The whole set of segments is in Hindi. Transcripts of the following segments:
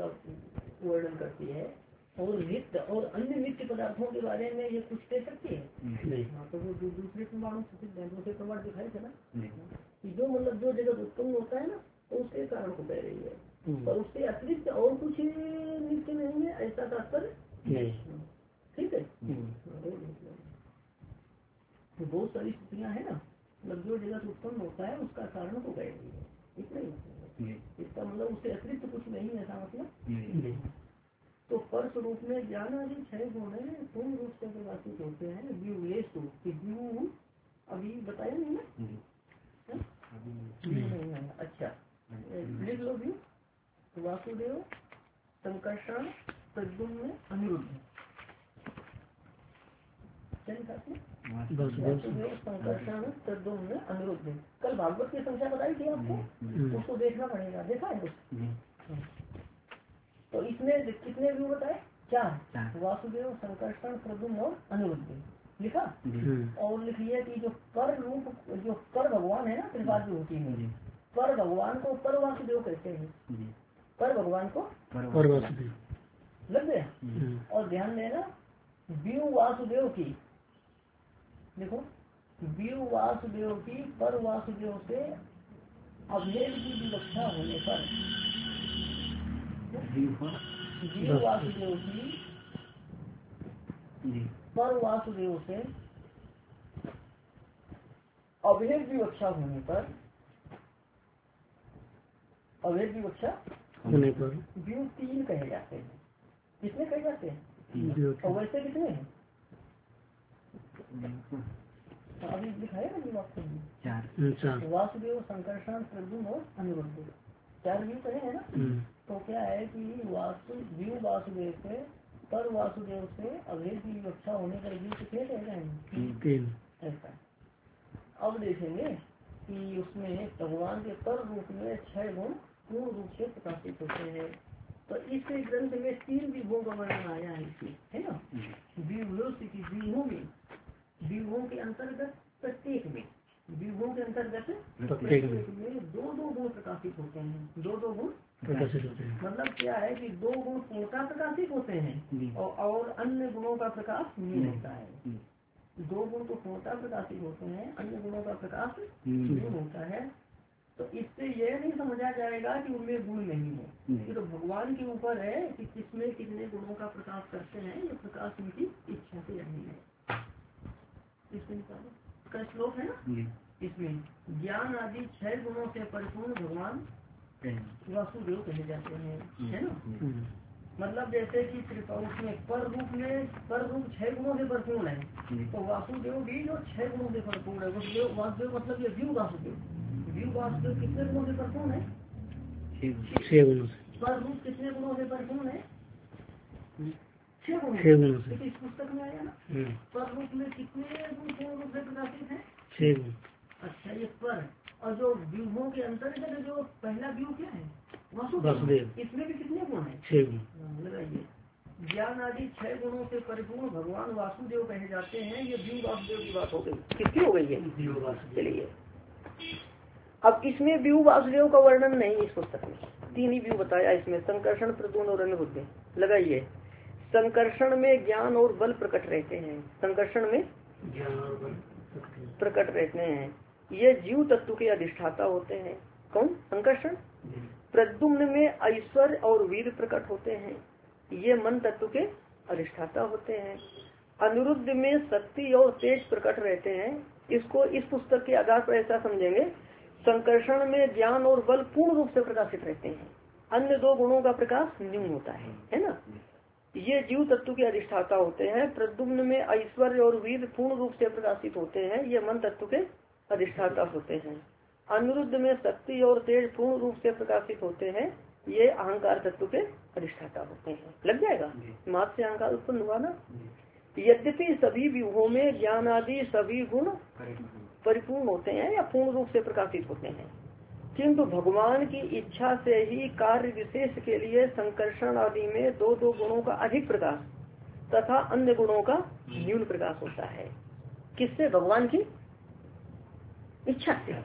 का वर्णन करती है। और नित्य और अन्य नित्य पदार्थों के बारे में ये कुछ कह सकती है नहीं। हाँ, तो वो दूसरे प्रमाणों से दूसरे प्रमाण दिखाई थे ना कि जो मतलब जो जगत उत्पन्न होता है ना तो उसके कारण को कह रही है, पर उसके अतिरिक्त और कुछ नित्य नहीं है ऐसा तात्पर्य। ठीक है, तो बहुत सारी स्थितियाँ है ना, मतलब जो जगत उत्पन्न होता है उसका कारण को कह रही है, इतना ही। इसका मतलब उससे अतिरिक्त कुछ नहीं है, ऐसा मतलब। तो परस रूप में ज्ञान आदि 6 गुण है पूर्ण रूप से प्रकाशित होते हैं। व्यू अभी बताया नहीं ना, नहीं है। अच्छा लिख लो व्यू। वासुदेव, संकर्षण, प्रद्युम्न, अनिरुद्ध। वासुदेव, संकर्षण, प्रद्युम्न, अनिरुद्ध। कल भागवत की संख्या बताई थी आपको, उसको देखना पड़ेगा, देखा है कुछ? तो इसमें कितने व्यू बताए? 4। वासुदेव, संकर्षण, प्रद्युम्न और अनिरुद्ध लिखा। और लिखिए कि जो पर रूप, जो पर भगवान है ना त्रिपाद विभूति में, पर भगवान को पर वासुदेव कहते हैं। पर भगवान को पर वासुदेव लग गया। और ध्यान देना व्यू वासुदेव की, देखो व्यू वासुदेव की पर वासुदेव से अभेद की विवक्षा होने पर, व्यू वासुदेव की पर वासुदेव से अभेद विवक्षा होने पर, अभेद विवक्षा होने पर व्यू 3 कहे जाते हैं। कितने कहे जाते हैं? और वैसे कितने हैं? अभी दिखाया ना आपको 4। वासुदेव, संकर्षण, प्रद्युम्न और अनिरुद्ध 4 व्यू कहे है ना। तो क्या है कि व्यू वासुदेव से पर वासुदेव से अभेद की विवक्षा होने पर व्यू कितने कह जाएंगे? 3। ऐसा। अब देखेंगे कि उसमें भगवान के पर रूप में 6 गुण पूर्ण रूप से प्रकाशित होते हैं। तो इस ग्रंथ में 3 विभों का वर्णन आया है ना। विभों के अंतर्गत प्रत्येक में, विभों के अंतर्गत प्रत्येक में 2-2 गुण प्रकाशित होते हैं। 2-2 गुण प्रकाशित होते हैं। मतलब क्या है कि 2 गुण पूर्णतः प्रकाशित होते हैं और अन्य गुणों का प्रकाश नहीं होता है। 2 गुण तो पूर्णतः प्रकाशित होते हैं, अन्य गुणों का प्रकाश नहीं होता है। तो इससे यह नहीं समझा जाएगा कि उनमें गुण नहीं है। ये तो भगवान के ऊपर है कि किसमें कितने गुणों का प्रकाश करते हैं। ये प्रकाश उनकी इच्छा से नहीं है। इसमें का श्लोक है ना, इसमें ज्ञान आदि 6 गुणों से परिपूर्ण भगवान वासुदेव कहे जाते हैं, है ना। मतलब जैसे कि उसमें पर रूप 6 गुणों से भरपूर्ण है, तो वासुदेव भी जो 6 गुणों से भरपूर्ण है। वासुदेव मतलब ये व्यू वासुदेव कितने गुणों से भरपूर्ण है? 6 गुणों से। पर रूप कितने गुणों से भरपूर्ण है? 6 गुणों से। इस पुस्तक में आया ना, पर रूप में कितने गुण पूर्ण रूप से प्रकाशित है? 6 गुण। अच्छा ये पर, और जो व्यूहों के अंतर्गत जो पहला व्यू क्या है? वासुदेव। इसमें भी कितने गुण है? 6 गुण। लगाइए ज्ञान आदि 6 गुणों से परिपूर्ण भगवान वासुदेव कहे जाते हैं। ये व्यू वासुदेव की बात हो गई। किसकी हो गई है? चलिए अब इसमें व्यू वासुदेव का वर्णन नहीं, इस पुस्तक में 3 ही व्यू बताया। इसमें संकर्षण, प्रद्युम्न और अनिरुद्ध। लगाइए संकर्षण में ज्ञान और बल प्रकट रहते हैं। संकर्षण में ज्ञान और बल प्रकट रहते हैं। ये जीव तत्व के अधिष्ठाता होते हैं। कौन? संकर्षण। प्रद्युम्न में ऐश्वर्य और वीर प्रकट होते हैं। ये मन तत्व के अधिष्ठाता होते हैं। अनिरुद्ध में शक्ति और तेज प्रकट रहते हैं। इसको इस पुस्तक के आधार पर ऐसा समझेंगे, संकर्षण में ज्ञान और बल पूर्ण रूप से प्रकाशित रहते हैं, अन्य 2 गुणों का प्रकाश न्यून होता है ना। ये जीव तत्व के अधिष्ठाता होते हैं। प्रद्युम्न में ऐश्वर्य और वीर पूर्ण रूप से प्रकाशित होते हैं। ये मन तत्व के अधिष्ठाता होते हैं। अनिरुद्ध में शक्ति और तेज पूर्ण रूप से प्रकाशित होते हैं। ये अहंकार तत्व के अधिष्ठाता होते हैं। लग जाएगा, मात्र से अहंकार उत्पन्न हुआ ना। यद्यपि सभी व्यूहों में ज्ञान आदि सभी गुण परिपूर्ण होते हैं या पूर्ण रूप से प्रकाशित होते हैं, किंतु भगवान की इच्छा से ही कार्य विशेष के लिए संकर्षण आदि में 2-2 गुणों का अधिक प्रकाश तथा अन्य गुणों का न्यून प्रकाश होता है। किससे? भगवान की इच्छा से।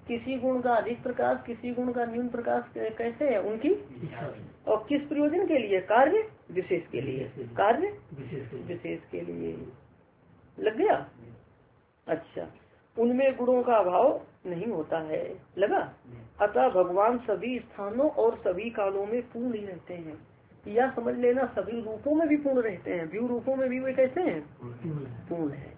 किसी गुण का अधिक प्रकाश, किसी गुण का न्यून प्रकाश कैसे है उनकी, और किस प्रयोजन के लिए, कार्य विशेष के लिए, कार्य विशेष के लिए। लग गया। अच्छा, उनमें गुणों का अभाव नहीं होता है, लगा। अतः भगवान सभी स्थानों और सभी कालों में पूर्ण ही रहते हैं। या समझ लेना सभी रूपों में भी पूर्ण रहते हैं, व्यू रूपों में भी वे कैसे हैं, पूर्ण है।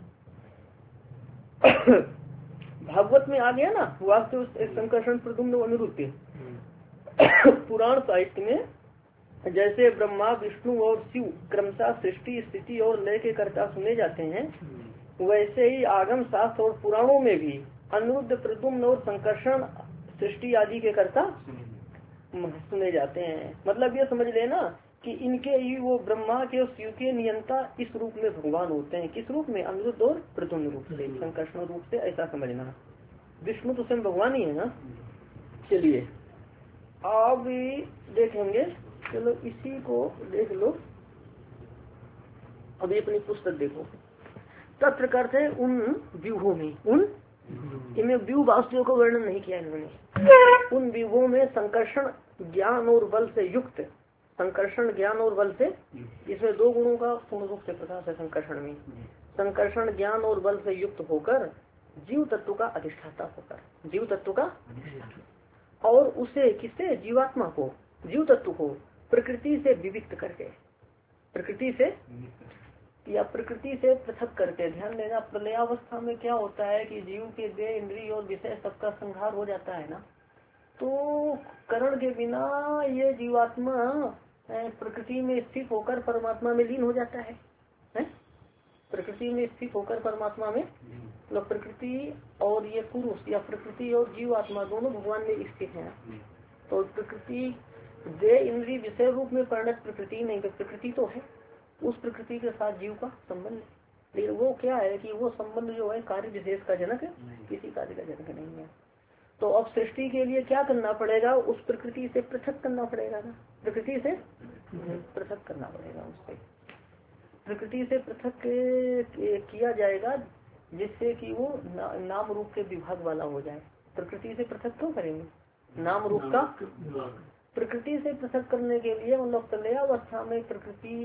भागवत में आ गया ना वास्तु संकर्षण प्रद्युम्न अनिरुद्ध। पुराण साहित्य में जैसे ब्रह्मा विष्णु और शिव क्रमशः सृष्टि स्थिति और लय के कर्ता सुने जाते हैं, वैसे ही आगम शास्त्र और पुराणों में भी अनिरुद्ध प्रद्युम्न और संकर्षण सृष्टि आदि के कर्ता सुने जाते हैं। मतलब ये समझ लेना कि इनके ही वो ब्रह्मा के और शिव के नियंता इस रूप में भगवान होते हैं। किस रूप में, अनिरुद्ध और प्रद्युम्न रूप से, संकर्षण रूप से, ऐसा समझना। विष्णु तो स्वयं भगवान ही है ना। चलिए अब देखेंगे, चलो इसी को देख लो। अभी अपनी पुस्तक देखो। तत्र करते हैं उन व्यूहों में, उन इनमें व्यू वास्तुओं का वर्णन नहीं किया इन्होंने। उन व्यूहों में संकर्षण ज्ञान और बल से युक्त, संकर्षण ज्ञान और बल से, इसमें दो गुणों का पूर्ण रूप से प्रकाश है संकर्षण में। संकर्षण ज्ञान और बल से युक्त होकर जीव तत्व का अधिष्ठाता होकर, जीव तत्व का, और उसे किससे, जीवात्मा को, जीव तत्व को प्रकृति से विविक्त करके, प्रकृति से या प्रकृति से पृथक करके। ध्यान देना, प्रलयावस्था में क्या होता है कि जीव के देह इंद्रिय और विषय सबका संहार हो जाता है ना, तो करण के बिना ये जीवात्मा प्रकृति में स्थित होकर परमात्मा में लीन हो जाता है, प्रकृति में स्थित होकर परमात्मा में, तो प्रकृति और ये पुरुष या प्रकृति और जीवात्मा दोनों भगवान में स्थित है। तो प्रकृति देह इंद्रिय विषय रूप में परिणत प्रकृति नहीं, तो प्रकृति तो है, उस प्रकृति के साथ जीव का संबंध। लेकिन वो क्या है कि वो संबंध जो है कार्य विशेष का जनक है, किसी कार्य का जनक नहीं है। तो अब सृष्टि के लिए क्या करना पड़ेगा, उस प्रकृति से पृथक करना पड़ेगा ना, प्रकृति से पृथक करना पड़ेगा, उससे प्रकृति से पृथक किया जाएगा, जिससे कि वो नाम रूप के विभाग वाला हो जाए। प्रकृति से पृथक क्यों करेंगे, नाम रूप का। प्रकृति से पृथक करने के लिए मतलब प्रलयावस्था में प्रकृति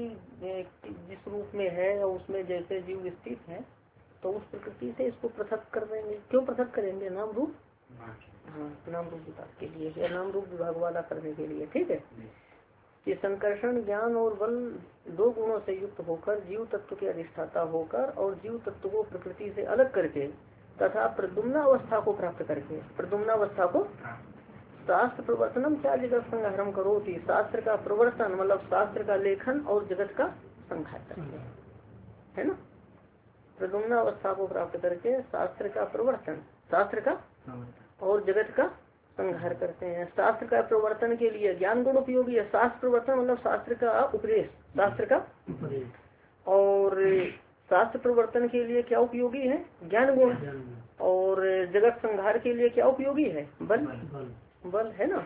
जिस रूप में है और उसमें जैसे जीव स्थित है, तो उस प्रकृति से इसको पृथक कर देंगे। क्यों पृथक करेंगे, नाम रूप, हाँ नाम रूप विभाग के लिए या नाम रूप विभाग वाला करने के लिए। ठीक है, कि संकर्षण ज्ञान और बल दो गुणों से युक्त होकर जीव तत्व के अधिष्ठाता होकर और जीव तत्व को प्रकृति से अलग करके तथा प्रद्युम्नावस्था को प्राप्त करके, प्रद्युम्नावस्था को शास्त्र प्रवर्तनम क्या जगत संहारम करो थी, शास्त्र का प्रवर्तन मतलब शास्त्र का लेखन और जगत का संहार करते हैं, है ना। प्रद्युम्नावस्था को प्राप्त करके शास्त्र का प्रवर्तन, शास्त्र का और जगत का संहार करते हैं। शास्त्र का प्रवर्तन के लिए ज्ञान गुण उपयोगी है। शास्त्र प्रवर्तन मतलब शास्त्र का उपदेश, शास्त्र का उपदेश, और शास्त्र प्रवर्तन के लिए क्या उपयोगी है, ज्ञान गुण, और जगत संहार के लिए क्या उपयोगी है, बल, बल है ना।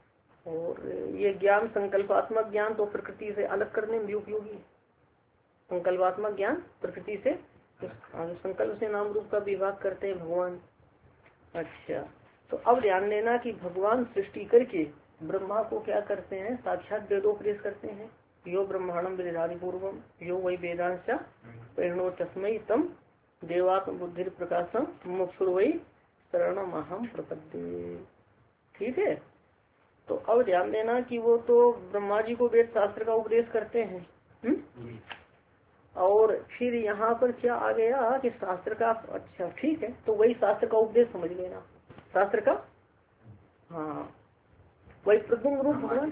और ये ज्ञान संकल्पात्मक ज्ञान तो प्रकृति से अलग करने में भी उपयोगी है। संकल्पात्मक ज्ञान प्रकृति से, संकल्प से नाम रूप का विभाग करते हैं भगवान। अच्छा, तो अब ध्यान देना कि भगवान सृष्टि करके ब्रह्मा को क्या करते हैं, साक्षात वेदोपदेश करते हैं। यो ब्रह्मांडम विदधाति पूर्वम यो वै वेदांश प्रेरणो तस्मै तम देवात्म बुद्धि प्रकाशम मुक्षुर वै शरणम अहम प्रपद्ये। ठीक है, तो अब ध्यान देना कि वो तो ब्रह्मा जी को वेद शास्त्र का उपदेश करते हैं। और फिर यहाँ पर क्या आ गया कि शास्त्र का, अच्छा ठीक है, तो वही शास्त्र का उपदेश समझ लेना, शास्त्र का, हाँ वही प्रद्युम्न रूप भगवान,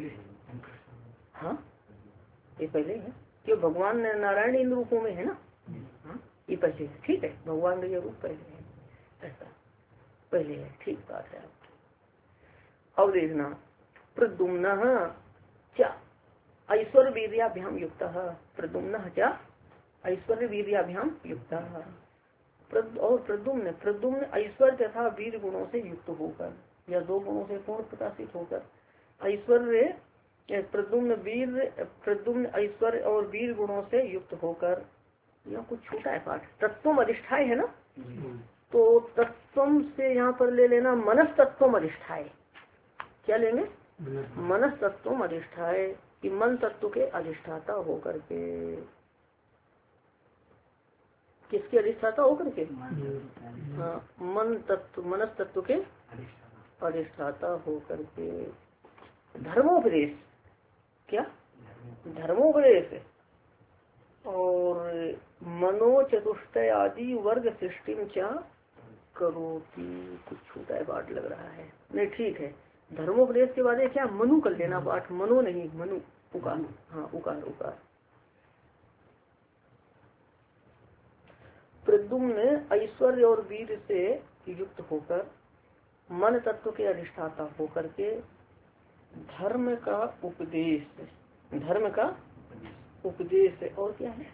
हाँ ये पहले है क्यों, भगवान नारायण इन रूपों में है ना, हाँ ये पहले है। ठीक है, भगवान का ये रूप पहले है, ऐसा पहले है, ठीक बात है आपकी। अब देखना, प्रद्युम्न क्या ऐश्वर्य वीर्याभ्याम युक्त, प्रद्युम्न क्या ऐश्वर्य वीर्याभ्याम युक्त, और प्रद्युम्न, प्रद्युम्न ऐश्वर्य तथा वीर गुणों से युक्त होकर या दो गुणों से पूर्ण प्रकाशित होकर, ऐश्वर्य प्रद्युम्न वीर, प्रद्युम्न ऐश्वर्य और वीर गुणों से युक्त होकर, यह कुछ छोटा है पाठ, तत्व अधिष्ठाय है ना, तो तत्वम से यहाँ पर ले लेना मनस तत्वम अधिष्ठाय। क्या लेंगे? मनस तत्वम अधिष्ठाय, कि मन तत्व के अधिष्ठाता होकर के। किसके अधिष्ठाता होकर के? हाँ, मन तत्व, मनस तत्व के अधिष्ठाता होकर के। धर्मोपदेश, क्या धर्मोपदेश और मनो चतुष्टय आदि वर्ग सृष्टि में क्या करोति। कुछ छूटा है पाठ लग रहा है, नहीं ठीक है। धर्मोपदेश के बाद क्या मनु कर लेना पाठ, मनो नहीं मनु, उकार, हाँ उकार उकार। प्रद्युम्न ऐश्वर्य और वीर से युक्त होकर मन तत्व के अधिष्ठाता होकर के धर्म का उपदेश, धर्म का उपदेश और क्या है?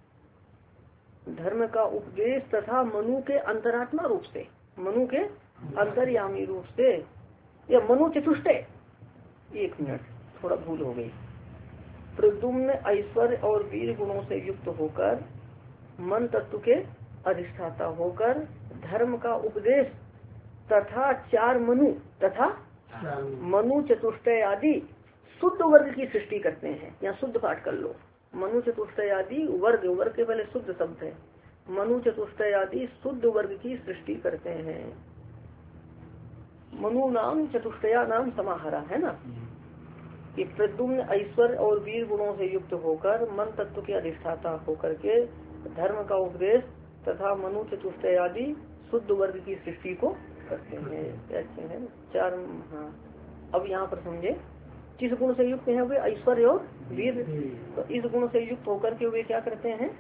धर्म का उपदेश तथा मनु के अंतरात्मा रूप से, मनु के अंतर्यामी रूप से, या मनु चतुष्टय, एक मिनट थोड़ा भूल हो गई। प्रद्युम्न ऐश्वर्य और वीर गुणों से युक्त होकर मन तत्व के अधिष्ठाता होकर धर्म का उपदेश तथा चार मनु तथा मनु चतुष्टय आदि शुद्ध वर्ग की सृष्टि करते हैं। या शुद्ध पाठ कर लो, मनु चतुष्टय आदि वर्ग, वर्ग के पहले शुद्ध शब्द है, मनु चतुष्टय आदि शुद्ध वर्ग की सृष्टि करते हैं। मनु नाम चतुष्टया नाम समाहरा है ना, कि प्रद्युम्न ऐश्वर्य और वीर गुणों से युक्त होकर मन तत्व के अधिष्ठाता होकर के धर्म का उपदेश तथा मनु चतुष्टय आदि शुद्ध वर्ग की सृष्टि को करते हैं। अच्छे है चार। हाँ, अब यहाँ पर समझे किस गुण से युक्त है वे? ऐश्वर्य और वीर। तो इस गुण से युक्त होकर के वे क्या करते हैं?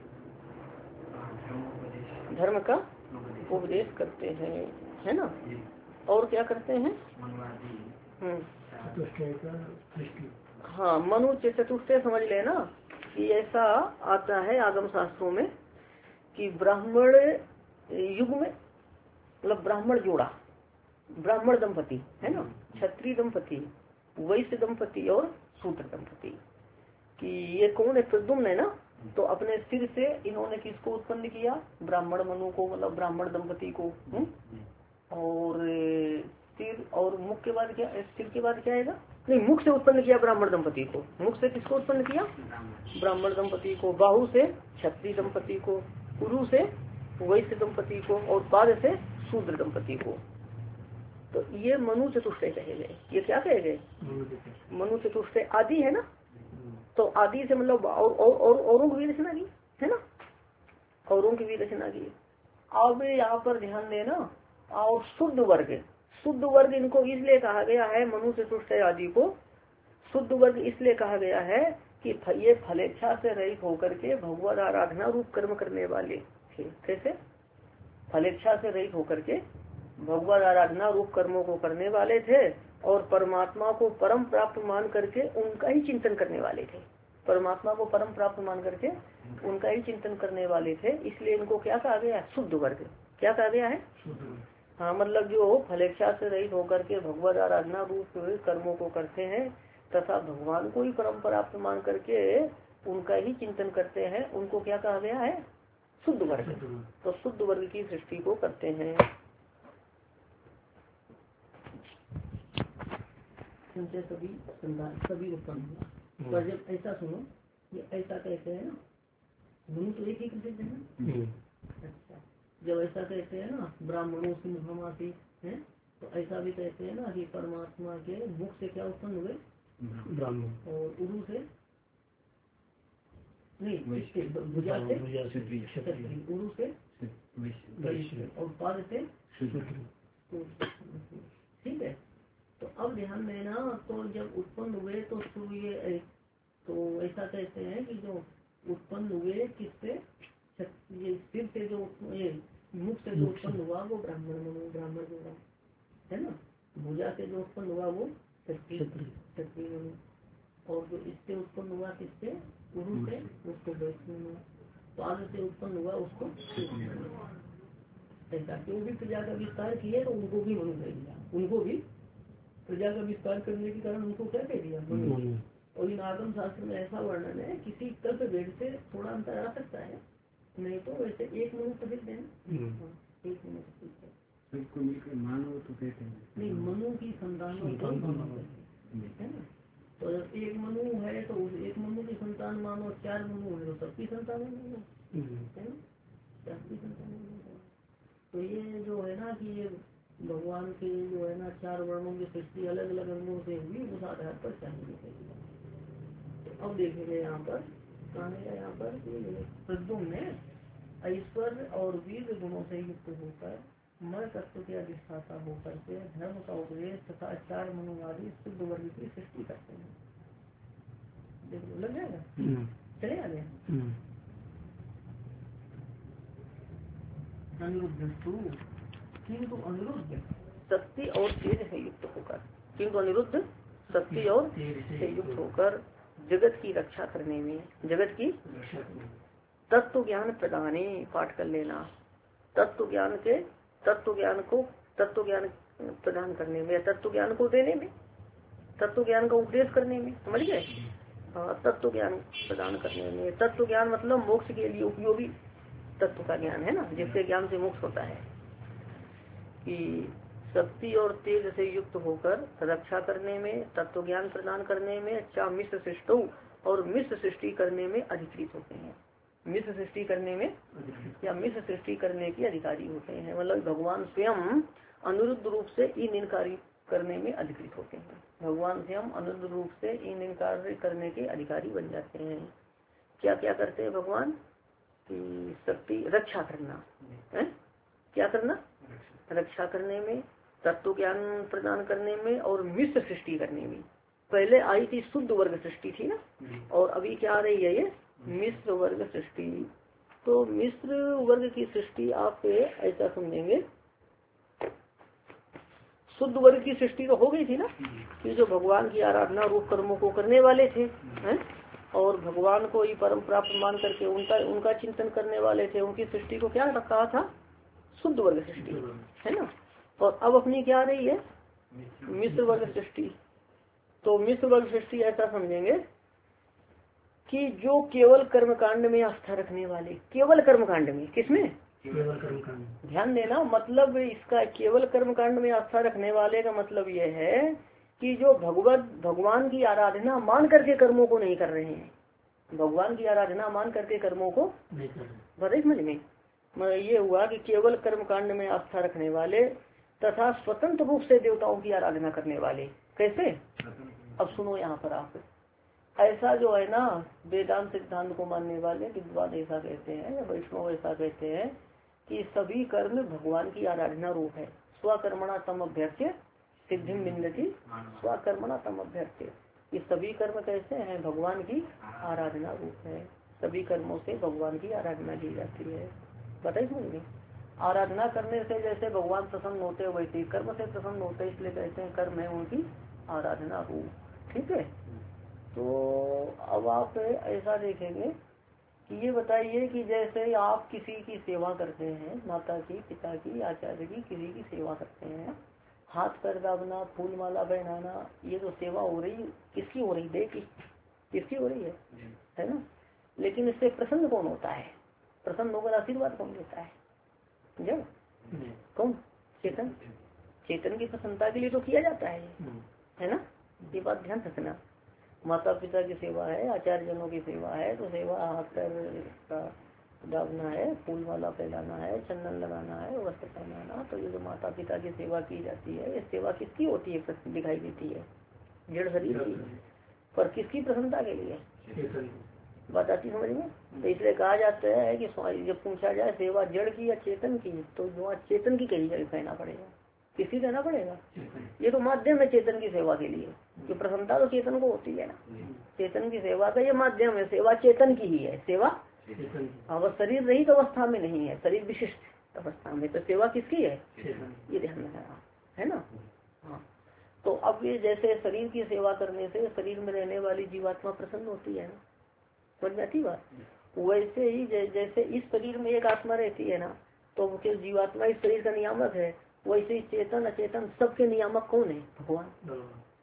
धर्म का उपदेश करते हैं, है ना। और क्या करते हैं? हाँ, मनु चतुष्टय समझ लेना कि ऐसा आता है आगम शास्त्रों में कि ब्राह्मण युग में, मतलब ब्राह्मण जोड़ा, ब्राह्मण दंपति है ना, क्षत्रिय दंपति, वैश्य दंपति और शूद्र दंपति, कि ये कौन है? प्रद्युम्न है ना। तो अपने सिर से इन्होंने किसको उत्पन्न किया? ब्राह्मण मनु को, मतलब ब्राह्मण दंपति को। और सिर और मुख के बाद क्या? सिर के बाद क्या आएगा? नहीं, मुख से उत्पन्न किया ब्राह्मण दंपति को। मुख से किसको उत्पन्न किया? ब्राह्मण दंपति को। बाहु से क्षत्रिय दंपति को, उरु से वैश्य दंपति को, और पाद से शूद्र दंपति को। तो ये मनु चतुष्टय कहे गए। ये क्या कहे गए? मनु चतुष्टय आदि है ना। तो आदि से मतलब औरों की भी रचना की है ना, औरों की भी रचना की। अब यहाँ पर ध्यान देना, और शुद्ध वर्ग, शुद्ध वर्ग इनको इसलिए कहा गया है, मनु चतुष्टय आदि को शुद्ध वर्ग इसलिए कहा गया है कि ये फलेच्छा से रहित होकर के भगवत आराधना रूप कर्म करने वाले थे। कैसे? फलेच्छा से रहित होकर के भगवत आराधना रूप कर्मों को करने वाले थे, और परमात्मा को परम प्राप्त मान करके उनका ही चिंतन करने वाले थे। परमात्मा को परम प्राप्त मान करके उनका ही चिंतन करने वाले थे। इसलिए इनको क्या कहा गया? शुद्ध वर्ग। क्या कहा गया है? हाँ, मतलब जो फलेच्छा से रहित होकर के भगवत आराधना रूप कर्मों को करते हैं तथा भगवान को ही परम प्राप्त मान करके उनका ही चिंतन करते हैं, उनको क्या कहा गया है? शुद्ध वर्ग। तो शुद्ध वर्ग की सृष्टि को करते हैं। सभी उत्पन्न हुआ। पर जब ऐसा सुनो, ये ऐसा कहते हैं ना, दोनों तो एक ही कहते हैं। अच्छा, जब ऐसा कहते हैं ना ब्राह्मणों से मुहम्मासी है, तो ऐसा भी कहते हैं ना कि परमात्मा के मुख से क्या उत्पन्न हुए? ब्राह्मण। और उरु से नहीं, भुजा से क्षत्रिय, उरु से वैश्य, और पाद से ठीक है। तो अब ध्यान देना, तो जब उत्पन्न हुए तो सूर्य, तो ऐसा कहते हैं कि जो उत्पन्न हुए किससे? ये सिर से जो मुख से जो उत्पन्न हुआ वो ब्राह्मण मनु, ब्राह्मण जोड़ा है ना। भुजा से जो उत्पन्न हुआ वो क्षत्रिय मनु, और जो इससे उत्पन्न हुआ किससे? उरु से, उसको वैश्य मनु। पाद से उत्पन्न हुआ उसको ऐसा। क्यों भी प्रजा का विस्तार किए तो उनको भी मनु कह दिया, उनको भी प्रजा का विस्तार करने के कारण उनको क्या कह दिया? मनु। और इन आगम शास्त्र में ऐसा वर्णन है, किसी कल्प भेद से थोड़ा अंतर आ सकता है, नहीं तो वैसे एक मनु प्रसिद्ध है। एक होने से ठीक है। सबको मिलकर मानव तो कहते हैं नहीं, मनु की संतान है ना। तो जब एक मनु है तो उस एक मनु की संतान मानो, 4 मनु है तो सबकी संतान है ना, सबकी संतान है। तो ये जो है ना कि ये भगवान के जो है ना 4 वर्णों की सृष्टि अलग अलग अंगों से हुई, उस आधार पर चाहिए। तो अब देखेंगे यहाँ पर कहाँ है, यहाँ पर प्रद्युम्न ऐश्वर्य और वीर गुणों से युक्त होकर मर तत्व के अधिष्ठाता होकर के धर्म का उपदेश तथा 4 मनुवादी शुद्ध वर्ग की सृष्टि करते हैं। देखो लग जाएगा, चले आगे। अनिरुद्ध किंतु अनिरुद्ध शक्ति और तेज से युक्त होकर, किंतु अनिरुद्ध शक्ति और से युक्त होकर जगत की रक्षा करने में, जगत की तत्व ज्ञान प्रदाने, पाठ कर लेना, तत्व ज्ञान के तत्व ज्ञान प्रदान करने में, तत्व ज्ञान को देने में, तत्व ज्ञान का उपदेश करने में, समझ गए। तत्व ज्ञान प्रदान करने में, तत्व ज्ञान मतलब मोक्ष के लिए उपयोगी तत्व का ज्ञान है ना, जिससे ज्ञान से मोक्ष होता है। कि शक्ति और तेज से युक्त होकर रक्षा करने में, तत्व ज्ञान प्रदान करने में, अच्छा मिश्र सृष्टि और मिश्र सृष्टि करने में अधिकृत होते हैं। मिश्र सृष्टि करने में या मिश्र सृष्टि करने के अधिकारी होते हैं, मतलब भगवान स्वयं अनिरुद्ध रूप से इन इनकारी करने में अधिकृत होते हैं। भगवान स्वयं अनिरुद्ध रूप से इन इनकार करने के अधिकारी बन जाते हैं। क्या क्या करते हैं भगवान की शक्ति, रक्षा करना है, क्या करना, रक्षा करने में, तत्व ज्ञान प्रदान करने में और मिश्र सृष्टि करने में। पहले आई थी शुद्ध वर्ग सृष्टि थी ना, और अभी क्या आ रही है ये मिश्र वर्ग सृष्टि। तो मिश्र वर्ग की सृष्टि आप ऐसा समझेंगे, शुद्ध वर्ग की सृष्टि तो हो गई थी ना, कि जो भगवान की आराधना रूप कर्मों को करने वाले थे हैं, और भगवान को ही परम प्राप्त मान करके उनका चिंतन करने वाले थे, उनकी सृष्टि को क्या कहा था, शुद्ध वर्ग सृष्टि है ना। और अब अपनी क्या आ रही है, मिश्र वर्ग सृष्टि। तो मिश्र वर्ग सृष्टि ऐसा समझेंगे कि जो केवल कर्मकांड में आस्था रखने वाले, केवल कर्मकांड में, किसमें, केवल कर्मकांड, ध्यान देना, मतलब इसका केवल कर्मकांड में आस्था रखने वाले का मतलब यह है कि जो भगवान की आराधना मान करके कर्मों को नहीं कर रहे हैं, भगवान की आराधना मान करके कर्मों को नहीं कर रहे। बड़े समझ में ये हुआ कि केवल कर्मकांड में आस्था रखने वाले तथा स्वतंत्र रूप से देवताओं की आराधना करने वाले। कैसे, अब सुनो यहाँ पर आप, ऐसा जो है ना वेदांत सिद्धांत को मानने वाले विद्वान ऐसा कहते हैं या वैष्णव ऐसा कहते हैं कि सभी कर्म भगवान की आराधना रूप है। स्वकर्मणा तम अभ्यर्थ्य सिद्धि मिन्नति स्वकर्मणा तम अभ्यर्थ्य, ये सभी कर्म कैसे हैं, भगवान की आराधना रूप है। सभी कर्मों से भगवान की आराधना की जाती है। बताइए, आराधना करने से जैसे भगवान प्रसन्न होते हैं वैसे कर्म से प्रसन्न होते हैं, इसलिए कहते हैं कर्म है उनकी आराधना रूप। ठीक है। तो अब आप ऐसा देखेंगे कि ये बताइए कि जैसे आप किसी की सेवा करते हैं, माता की, पिता की, आचार्य की, किसी की सेवा करते हैं, हाथ पैर दाबना, फूल माला पहनाना, ये जो सेवा हो रही किसकी हो रही, देह की, किसकी हो रही है ना। लेकिन इससे प्रसन्न कौन होता है, प्रसन्न होकर आशीर्वाद कौन देता है, जब कौन, चेतन, चेतन की प्रसन्नता के लिए तो किया जाता है ना। ये बात ध्यान रखना। माता पिता की सेवा है, आचार्य जनों की सेवा है, तो सेवा हाथ पैर का दाबना है, फूल माला फैलाना है, चंदन लगाना है, वस्त्र पहनाना, तो ये जो माता पिता की सेवा की जाती है, ये सेवा किसकी होती है, दिखाई देती है जड़ शरीर की, पर किसकी प्रसन्नता के लिए, बात आती समझ में। तो इसलिए कहा जाता है कि जब पूछा जाए सेवा जड़ की या चेतन की, तो जो चेतन की कही जाए कहना पड़ेगा, किसकी कहना पड़ेगा, ये तो माध्यम है चेतन की सेवा के लिए, जो प्रसन्नता तो चेतन को होती है ना, चेतन की सेवा का ये माध्यम है, सेवा चेतन की ही है, सेवा हाँ, बस शरीर रहित अवस्था में नहीं है, शरीर विशिष्ट अवस्था में, तो सेवा किसकी है, ये ध्यान रखना है ना। हाँ, तो अब ये जैसे शरीर की सेवा करने से शरीर में रहने वाली जीवात्मा प्रसन्न होती है ना, समझ में आती बात। वैसे ही जैसे इस शरीर में एक आत्मा रहती है ना, तो जीवात्मा इस शरीर का नियामक है, वैसे ही चेतन अचेतन सबके नियामक कौन है, भगवान।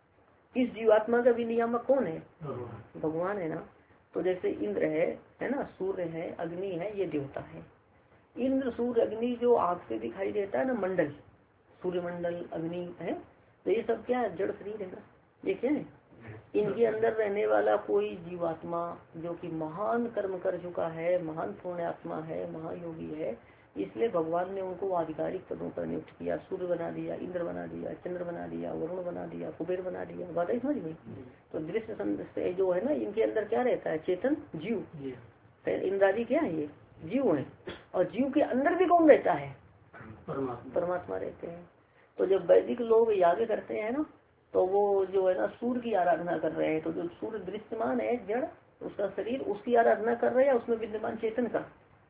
इस जीवात्मा का भी नियामक कौन है, भगवान है ना। तो जैसे इंद्र है ना, सूर्य है, अग्नि है, ये देवता है। इंद्र सूर्य अग्नि जो आग से दिखाई देता है ना, मंडल, सूर्य मंडल, अग्नि है, तो ये सब क्या है? जड़ शरीर है ना, ये क्या है? इनके अंदर रहने वाला कोई जीवात्मा जो कि महान कर्म कर चुका है, महान पुण्यात्मा है, महायोगी है, इसलिए भगवान ने उनको आधिकारिक पदों पर नियुक्त किया। सूर्य बना दिया, इंद्र बना दिया, चंद्र बना दिया, वरुण बना दिया, कुबेर बना दिया। बात है समझ में? तो दृश्य से जो है ना, इनके अंदर क्या रहता है? चेतन जीव। इंद्रादि क्या है? ये जीव है। और जीव के अंदर भी कौन रहता है? परमात्मा रहते हैं। तो जब वैदिक लोग याग करते हैं ना, तो वो जो है ना सूर्य की आराधना कर रहे हैं। तो जो सूर्य दृश्यमान है जड़, उसका शरीर, उसकी आराधना कर रहे हैं, उसमें विद्यमान चेतन का,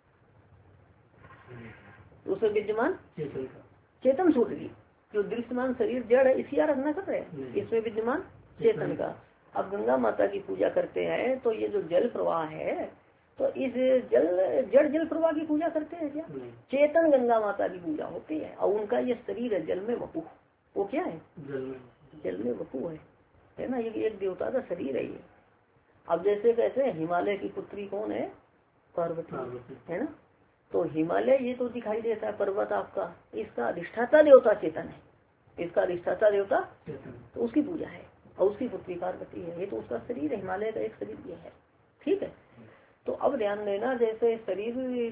उसमें विद्यमान चेतन सूर्य की, जो दृश्यमान शरीर जड़ है, इसकी आराधना कर रहे हैं, इसमें विद्यमान चेतन का। अब गंगा माता की पूजा करते हैं, तो ये जो जल प्रवाह है, तो इस जल प्रवाह की पूजा करते हैं क्या? चेतन गंगा माता की पूजा होती है। और उनका ये शरीर है जल में वपु, वो क्या है? जल में वपु है ना, ये एक देवता का शरीर है ये। अब जैसे कैसे हिमालय की पुत्री कौन है? पार्वती है ना। तो हिमालय ये तो दिखाई देता है पर्वत आपका, इसका अधिष्ठाता देवता चेतन है, इसका अधिष्ठाता देवता, तो उसकी पूजा है। और उसकी पुत्री पार्वती है, ये तो उसका शरीर है, हिमालय का एक शरीर ये है। ठीक है। तो अब ध्यान देना, जैसे शरीर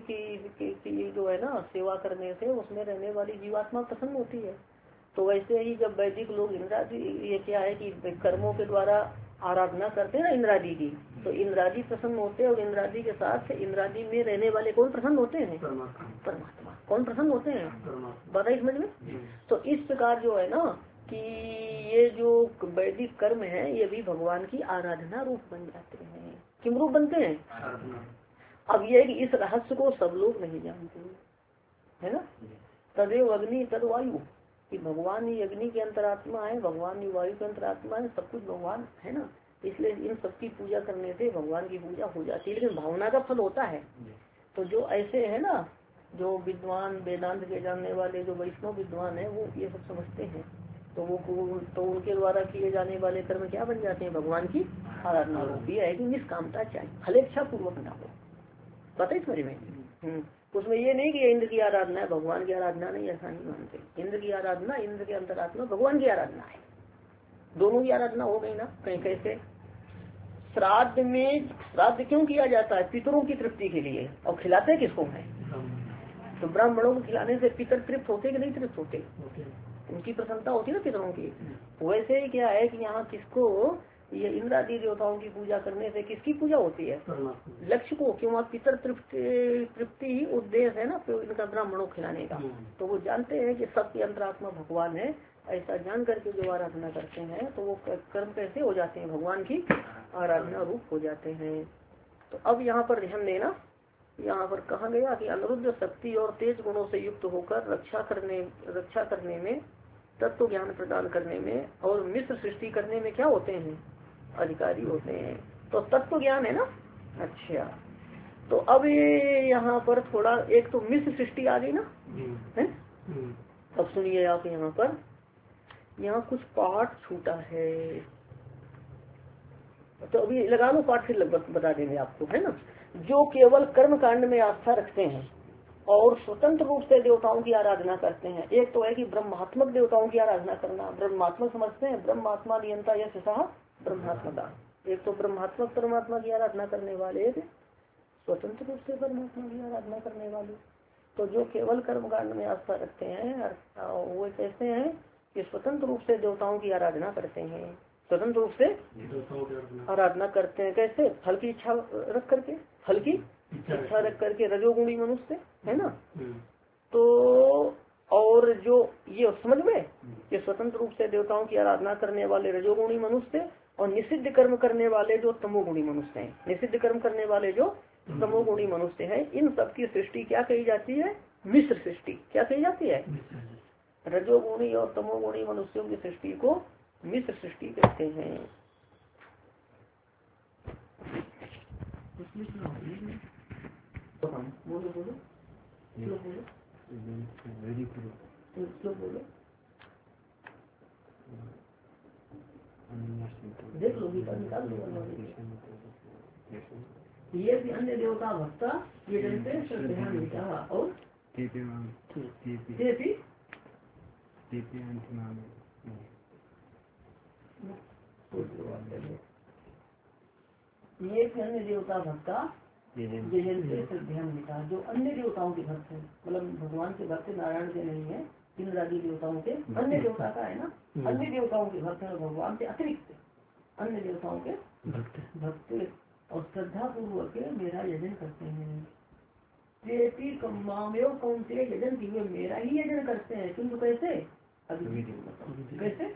की जो है ना सेवा करने से उसमें रहने वाली जीवात्मा प्रसन्न होती है, तो वैसे ही जब वैदिक लोग इंद्रादि, ये क्या है कि कर्मों के द्वारा आराधना करते हैं ना इंद्रादि की, तो इंद्रादि प्रसन्न होते हैं। और इंद्रादि के साथ इंद्रादि में रहने वाले कौन प्रसन्न होते हैं? परमात्मा। कौन प्रसन्न होते हैं? बताइए समझ में। तो इस प्रकार जो है ना कि ये जो वैदिक कर्म है, ये भी भगवान की आराधना रूप बन जाते हैं। किम रूप बनते हैं? अब ये कि इस रहस्य को सब लोग नहीं जानते, है ना। तदेव अग्नि तद वायु, कि भगवान ही अग्नि के अंतरात्मा है, भगवान ही वायु के अंतरात्मा है, सब कुछ भगवान है ना। इसलिए इन सबकी पूजा करने से भगवान की पूजा हो जाती है, लेकिन भावना का फल होता है। तो जो ऐसे है ना, जो विद्वान वेदांत के जानने वाले जो वैष्णव विद्वान है, वो ये सब समझते हैं, तो उनके द्वारा किए जाने वाले कर्म क्या बन जाते हैं? भगवान की आराधना रूपी है कि निष्कामता चाहिए, फलेच्छा पूर्वक ना हो। पता है समझ में? उसमें ये नहीं कि इंद्र की आराधना है, भगवान की आराधना नहीं, ऐसा नहीं मानते। इंद्र की आराधना, इंद्र के अंतरात्मा भगवान की आराधना है, दोनों की आराधना हो गई ना। कहीं कैसे श्राद्ध में, श्राद्ध क्यों किया जाता है? पितरों की तृप्ति के लिए। और खिलाते किसको है? तो ब्राह्मणों को खिलाने से पितर तृप्त होते कि नहीं तृप्त होते? उनकी प्रसन्नता होती है ना पितरों की। वैसे ही क्या है कि यहाँ किसको, ये इंद्रादि देवताओं की पूजा करने से किसकी पूजा होती है? लक्ष्य को। क्यों? आप पितर तृप्ति ही उद्देश्य है ना इनका, ब्राह्मणों खिलाने का। तो वो जानते हैं कि सबके अंतरात्मा भगवान है, ऐसा जान करके जो आराधना करते हैं, तो वो कर्म कैसे हो जाते हैं? भगवान की आराधना रूप हो जाते हैं। तो अब यहाँ पर ध्यान देना, यहाँ पर कहा गया कि अनिरुद्ध शक्ति और तेज गुणों से युक्त होकर रक्षा करने में, तत्व ज्ञान प्रदान करने में और मिश्र सृष्टि करने में क्या होते हैं? अधिकारी होते हैं। तो तत्व ज्ञान है ना। अच्छा, तो अब ये यहाँ पर थोड़ा, एक तो मिश्र सृष्टि आ गई ना, है। अब सुनिए आप, यहाँ पर यहाँ कुछ पाठ छूटा है, तो अभी लगा लो पाठ, फिर बता देंगे आपको, है ना। जो केवल कर्म कांड में आस्था रखते हैं और स्वतंत्र रूप से देवताओं की आराधना करते हैं। एक तो है कि ब्रह्मात्मक देवताओं की आराधना करना, ब्रह्मात्मक समझते हैं, ब्रह्मात्मा नियंता यश सह ब्रह्मात्मका। एक तो ब्रह्मात्मक परमात्मा की आराधना करने वाले, एक स्वतंत्र रूप से परमात्मा की आराधना करने वाले। तो जो केवल कर्म कांड में आस्था रखते हैं, वो कहते हैं कि स्वतंत्र रूप से देवताओं की आराधना करते हैं, स्वतंत्र रूप से आराधना करते हैं। कैसे? फल की इच्छा रख करके, फल की इच्छा रख करके, रजोगुणी मनुष्य, है ना। तो और जो ये समझ में कि स्वतंत्र रूप से देवताओं की आराधना करने वाले रजोगुणी मनुष्य, और निषिद्ध कर्म करने वाले जो तमोगुणी मनुष्य हैं, निषिद्ध कर्म करने वाले जो तमोगुणी मनुष्य हैं, इन सबकी सृष्टि क्या कही जाती है? मिश्र सृष्टि। क्या कही जाती है? रजोगुणी और तमोगुणी मनुष्यों की सृष्टि को मिश्र सृष्टि कहते हैं। बोलो बोलो बोलो, देख लो गीता निकाल लो। ये भी अन्य देवता भक्ता ये जैसे श्रद्धा और ये अन्य देवता भक्ता जयंते श्रद्धा, जो अन्य देवताओं के भक्त है, मतलब भगवान के भक्त नारायण के नहीं है, इंद्र आदि देवताओं के, अन्य देवता का है ना, अन्य देवताओं के भक्त है, भगवान से अतिरिक्त अन्य देवताओं के भक्त और श्रद्धा पूर्वक मेरा यजन करते हैं। मामेव कौनते यजन की, वे मेरा ही यजन करते हैं, किंतु कैसे? कैसे?